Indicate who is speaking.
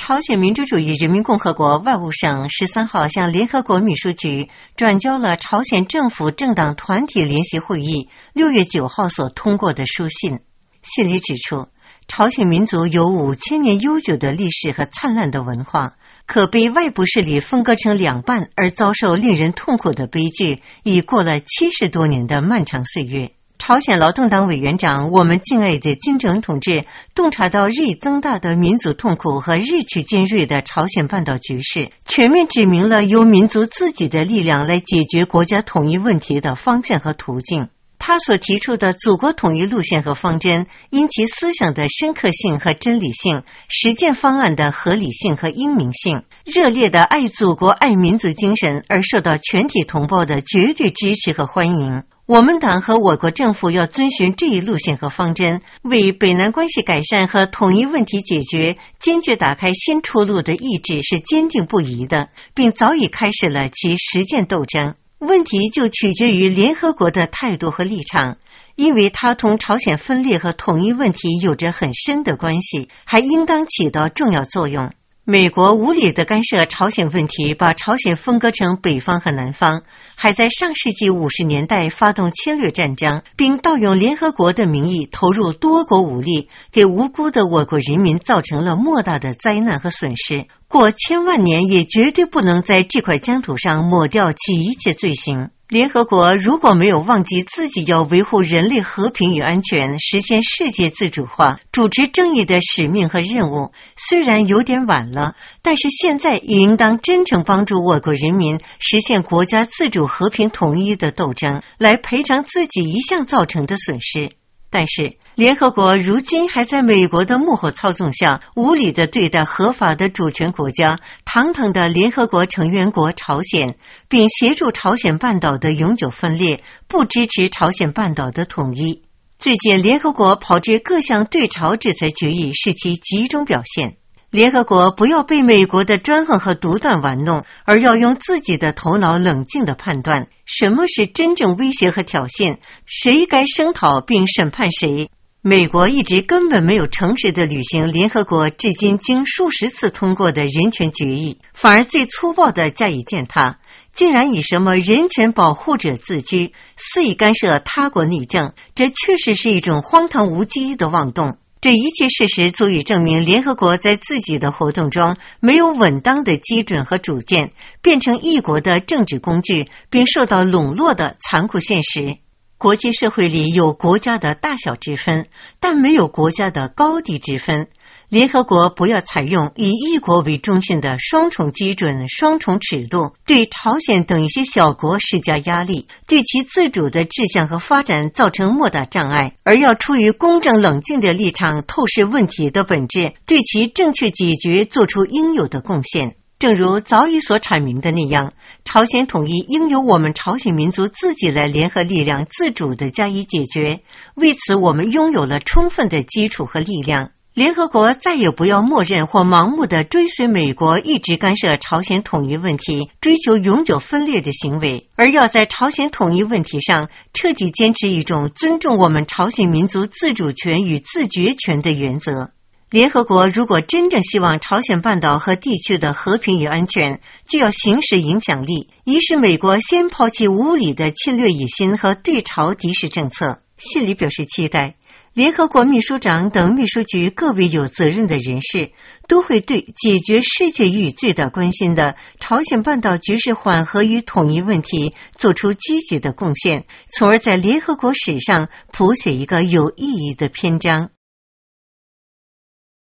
Speaker 1: 朝鲜民主主义人民共和国外务省13号向联合国秘书局转交了朝鲜政府政党团体联席会议6月9号所通过的书信。信里指出，朝鲜民族有5000年悠久的历史和灿烂的文化，可被外部势力分割成两半而遭受令人痛苦的悲剧，已过了70多年的漫长岁月。朝鲜劳动党委员长我们敬爱的金正恩同志洞察到日益增大的民族痛苦和日趋尖锐的朝鲜半岛局势，全面指明了由民族自己的力量来解决国家统一问题的方向和途径。他所提出的祖国统一路线和方针，因其思想的深刻性和真理性，实践方案的合理性和英明性，热烈的爱祖国爱民族精神而受到全体同胞的绝对支持和欢迎。我们党和我国政府要遵循这一路线和方针，为北南关系改善和统一问题解决坚决打开新出路的意志是坚定不移的，并早已开始了其实践斗争。问题就取决于联合国的态度和立场，因为它同朝鲜分裂和统一问题有着很深的关系，还应当起到重要作用。美国无理地干涉朝鲜问题，把朝鲜分割成北方和南方，还在上世纪50年代发动侵略战争，并盗用联合国的名义投入多国武力，给无辜的我国人民造成了莫大的灾难和损失。过千万年也绝对不能在这块疆土上抹掉其一切罪行。联合国如果没有忘记自己要维护人类和平与安全，实现世界自主化，主持正义的使命和任务，虽然有点晚了，但是现在也应当真正帮助我国人民实现国家自主和平统一的斗争，来赔偿自己一向造成的损失。但是联合国如今还在美国的幕后操纵下，无理地对待合法的主权国家堂堂的联合国成员国朝鲜，并协助朝鲜半岛的永久分裂，不支持朝鲜半岛的统一。最近联合国炮制各项对朝制裁决议是其集中表现。联合国不要被美国的专横和独断玩弄，而要用自己的头脑冷静地判断什么是真正威胁和挑衅，谁该声讨并审判谁。美国一直根本没有诚实地履行联合国至今经数十次通过的人权决议，反而最粗暴地加以践踏，竟然以什么人权保护者自居，肆意干涉他国内政，这确实是一种荒唐无稽的妄动。这一切事实足以证明联合国在自己的活动中没有稳当的基准和主见，变成一国的政治工具，并受到笼络的残酷现实。国际社会里有国家的大小之分，但没有国家的高低之分。联合国不要采用以一国为中心的双重基准、双重尺度，对朝鲜等一些小国施加压力，对其自主的志向和发展造成莫大障碍，而要出于公正冷静的立场透视问题的本质，对其正确解决做出应有的贡献。正如早已所阐明的那样，朝鲜统一应由我们朝鲜民族自己来联合力量自主地加以解决，为此我们拥有了充分的基础和力量。联合国再也不要默认或盲目地追随美国一直干涉朝鲜统一问题、追求永久分裂的行为，而要在朝鲜统一问题上彻底坚持一种尊重我们朝鲜民族自主权与自决权的原则。联合国如果真正希望朝鲜半岛和地区的和平与安全，就要行使影响力，以使美国先抛弃无理的侵略野心和对朝敌视政策。信里表示期待，联合国秘书长等秘书局各位有责任的人士都会对解决世界予以最大关心的朝鲜半岛局势缓和与统一问题做出积极的贡献，从而在联合国史上谱写一个有意义的篇章。